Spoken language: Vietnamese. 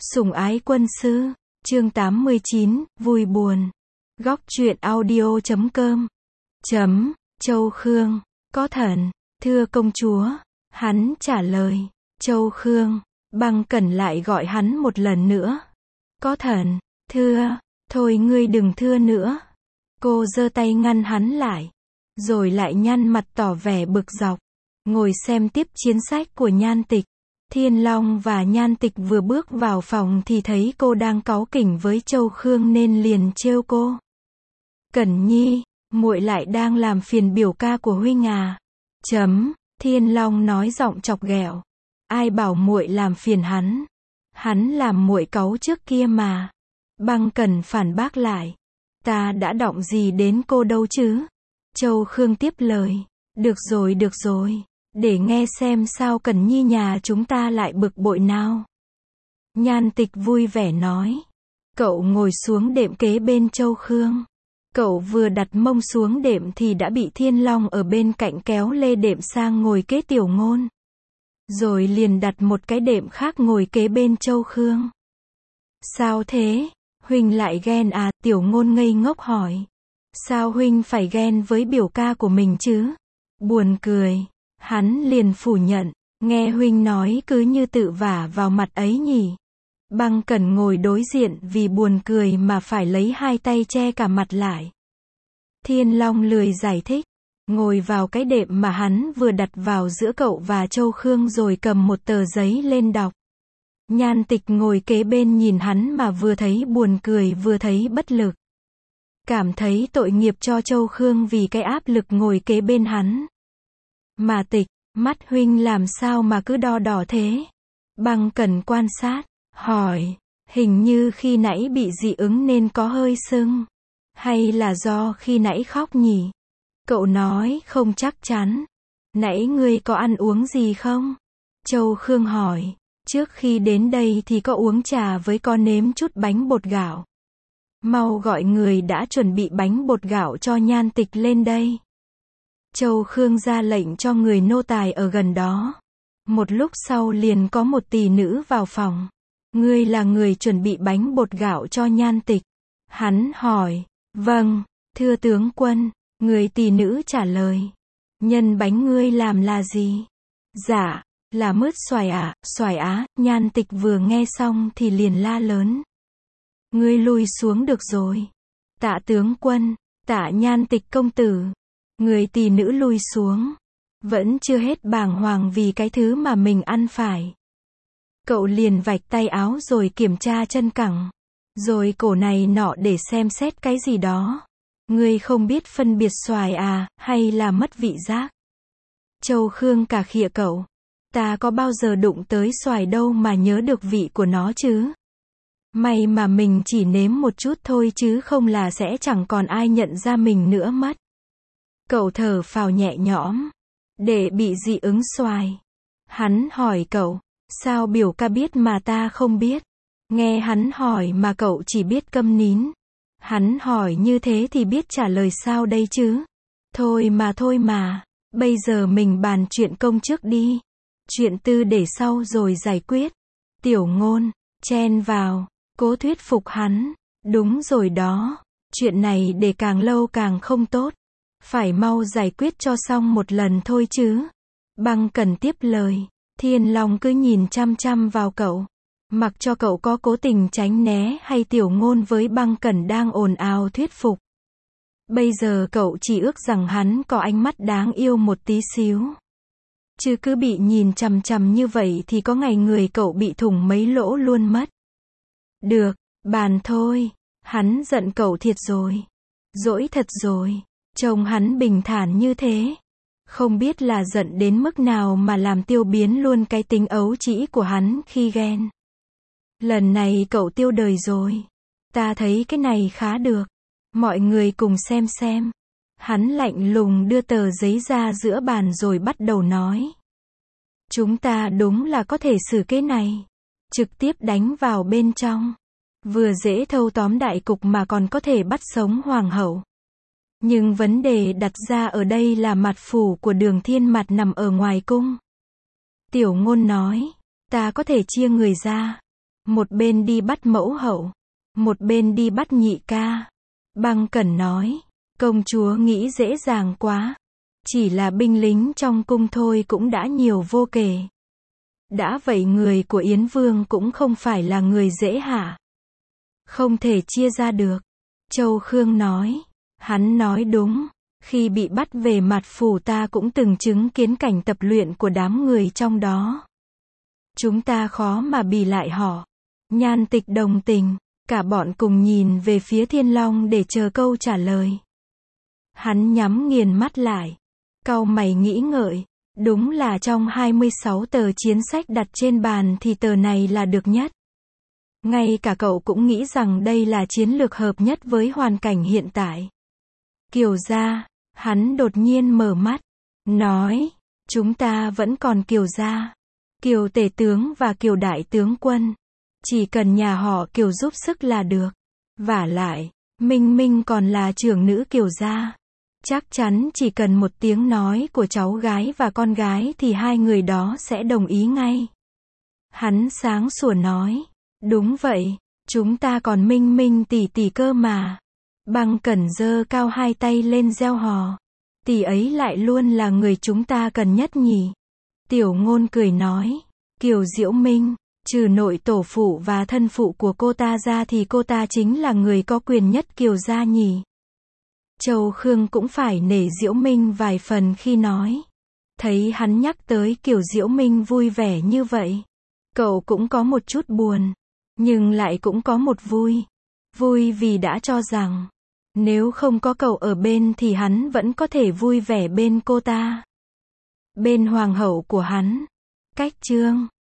Sủng ái quân sư, chương 89, vui buồn. Góc truyện audio.com. Châu Khương, có thần, thưa công chúa. Hắn trả lời, Châu Khương, Băng Cẩn lại gọi hắn một lần nữa. Có thần, thưa, thôi ngươi đừng thưa nữa. Cô giơ tay ngăn hắn lại, rồi lại nhăn mặt tỏ vẻ bực dọc, ngồi xem tiếp chiến sách của Nhan Tịch. Thiên Long và Nhan Tịch vừa bước vào phòng thì thấy cô đang cáu kỉnh với Châu Khương nên liền trêu cô. Cẩn Nhi, muội lại đang làm phiền biểu ca của huynh à? Thiên Long nói giọng chọc ghẹo. Ai bảo muội làm phiền hắn? Hắn làm muội cáu trước kia mà. Băng Cẩn phản bác lại. Ta đã động gì đến cô đâu chứ? Châu Khương tiếp lời. Được rồi. Để nghe xem sao Cẩn Nhi nhà chúng ta lại bực bội nào. Nhan Tịch vui vẻ nói. Cậu ngồi xuống đệm kế bên Châu Khương. Cậu vừa đặt mông xuống đệm thì đã bị Thiên Long ở bên cạnh kéo lê đệm sang ngồi kế Tiểu Ngôn. Rồi liền đặt một cái đệm khác ngồi kế bên Châu Khương. Sao thế? Huynh lại ghen à? Tiểu Ngôn ngây ngốc hỏi. Sao huynh phải ghen với biểu ca của mình chứ? Buồn cười. Hắn liền phủ nhận, nghe huynh nói cứ như tự vả vào mặt ấy nhỉ. Băng Cẩn ngồi đối diện vì buồn cười mà phải lấy hai tay che cả mặt lại. Thiên Long lười giải thích, ngồi vào cái đệm mà hắn vừa đặt vào giữa cậu và Châu Khương rồi cầm một tờ giấy lên đọc. Nhan Tịch ngồi kế bên nhìn hắn mà vừa thấy buồn cười vừa thấy bất lực. Cảm thấy tội nghiệp cho Châu Khương vì cái áp lực ngồi kế bên hắn. Mà Tịch, mắt huynh làm sao mà cứ đo đỏ thế? Băng Cẩn quan sát, hỏi, hình như khi nãy bị dị ứng nên có hơi sưng. Hay là do khi nãy khóc nhỉ? Cậu nói không chắc chắn. Nãy ngươi có ăn uống gì không? Châu Khương hỏi, trước khi đến đây thì có uống trà với có nếm chút bánh bột gạo. Mau gọi người đã chuẩn bị bánh bột gạo cho Nhan Tịch lên đây. Châu Khương ra lệnh cho người nô tài ở gần đó. Một lúc sau liền có một tỷ nữ vào phòng. Ngươi là người chuẩn bị bánh bột gạo cho Nhan Tịch? Hắn hỏi. Vâng, thưa tướng quân. Người tỷ nữ trả lời. Nhân bánh ngươi làm là gì? Dạ, là mứt xoài ạ, xoài á. Nhan Tịch vừa nghe xong thì liền la lớn. Ngươi lui xuống được rồi. Tạ tướng quân, tạ Nhan Tịch công tử. Người tỷ nữ lui xuống. Vẫn chưa hết bàng hoàng vì cái thứ mà mình ăn phải. Cậu liền vạch tay áo rồi kiểm tra chân cẳng. Rồi cổ này nọ để xem xét cái gì đó. Ngươi không biết phân biệt xoài à, hay là mất vị giác? Châu Khương cà khịa cậu. Ta có bao giờ đụng tới xoài đâu mà nhớ được vị của nó chứ? May mà mình chỉ nếm một chút thôi chứ không là sẽ chẳng còn ai nhận ra mình nữa mất. Cậu thở phào nhẹ nhõm. Để bị dị ứng xoài. Hắn hỏi cậu, sao biểu ca biết mà ta không biết? Nghe hắn hỏi mà cậu chỉ biết câm nín. Hắn hỏi như thế thì biết trả lời sao đây chứ? Thôi mà, bây giờ mình bàn chuyện công trước đi. Chuyện tư để sau rồi giải quyết. Tiểu Ngôn, chen vào, cố thuyết phục hắn. Đúng rồi đó, chuyện này để càng lâu càng không tốt. Phải mau giải quyết cho xong một lần thôi chứ. Băng Cẩn tiếp lời. Thiên Long cứ nhìn chăm chăm vào cậu. Mặc cho cậu có cố tình tránh né hay Tiểu Ngôn với Băng Cẩn đang ồn ào thuyết phục. Bây giờ cậu chỉ ước rằng hắn có ánh mắt đáng yêu một tí xíu. Chứ cứ bị nhìn chằm chằm như vậy thì có ngày người cậu bị thủng mấy lỗ luôn mất. Được, bàn thôi. Hắn giận cậu thiệt rồi. Dỗi thật rồi. Trông hắn bình thản như thế. Không biết là giận đến mức nào mà làm tiêu biến luôn cái tính ấu trĩ của hắn khi ghen. Lần này cậu tiêu đời rồi. Ta thấy cái này khá được. Mọi người cùng xem. Hắn lạnh lùng đưa tờ giấy ra giữa bàn rồi bắt đầu nói. Chúng ta đúng là có thể xử cái này. Trực tiếp đánh vào bên trong. Vừa dễ thâu tóm đại cục mà còn có thể bắt sống hoàng hậu. Nhưng vấn đề đặt ra ở đây là mặt phủ của Đường Thiên Mặt nằm ở ngoài cung. Tiểu Ngôn nói, ta có thể chia người ra. một bên đi bắt mẫu hậu, một bên đi bắt nhị ca. Băng Cẩn nói, công chúa nghĩ dễ dàng quá. Chỉ là binh lính trong cung thôi cũng đã nhiều vô kể. Đã vậy người của Yến Vương cũng không phải là người dễ hạ. Không thể chia ra được. Châu Khương nói, hắn nói đúng. Khi bị bắt về Mạt Phủ ta cũng từng chứng kiến cảnh tập luyện của đám người trong đó. Chúng ta khó mà bì lại họ. Nhan Tịch đồng tình. Cả bọn cùng nhìn về phía Thiên Long để chờ câu trả lời. Hắn nhắm nghiền mắt lại. Cau mày nghĩ ngợi. Đúng là trong 26 tờ chiến sách đặt trên bàn thì tờ này là được nhất. Ngay cả cậu cũng nghĩ rằng đây là chiến lược hợp nhất với hoàn cảnh hiện tại. Kiều gia, hắn đột nhiên mở mắt. Nói, chúng ta vẫn còn Kiều gia. Kiều tể tướng và Kiều đại tướng quân. Chỉ cần nhà họ Kiều giúp sức là được. Vả lại, Minh Minh còn là trưởng nữ Kiều gia. Chắc chắn chỉ cần một tiếng nói của cháu gái và con gái thì hai người đó sẽ đồng ý ngay. Hắn sáng sủa nói. Đúng vậy, chúng ta còn Minh Minh tỷ tỷ cơ mà. Băng Cẩn giơ cao hai tay lên reo hò. Tỷ ấy lại luôn là người chúng ta cần nhất nhỉ. Tiểu Ngôn cười nói. Kiều Diễu Minh, trừ nội tổ phụ và thân phụ của cô ta ra thì cô ta chính là người có quyền nhất Kiều gia nhỉ. Châu Khương cũng phải nể Diễu Minh vài phần khi nói. Thấy hắn nhắc tới Kiều Diễu Minh vui vẻ như vậy. Cậu cũng có một chút buồn. Nhưng lại cũng có một vui. Vui vì đã cho rằng, nếu không có cậu ở bên thì hắn vẫn có thể vui vẻ bên cô ta. Bên hoàng hậu của hắn. Cách chương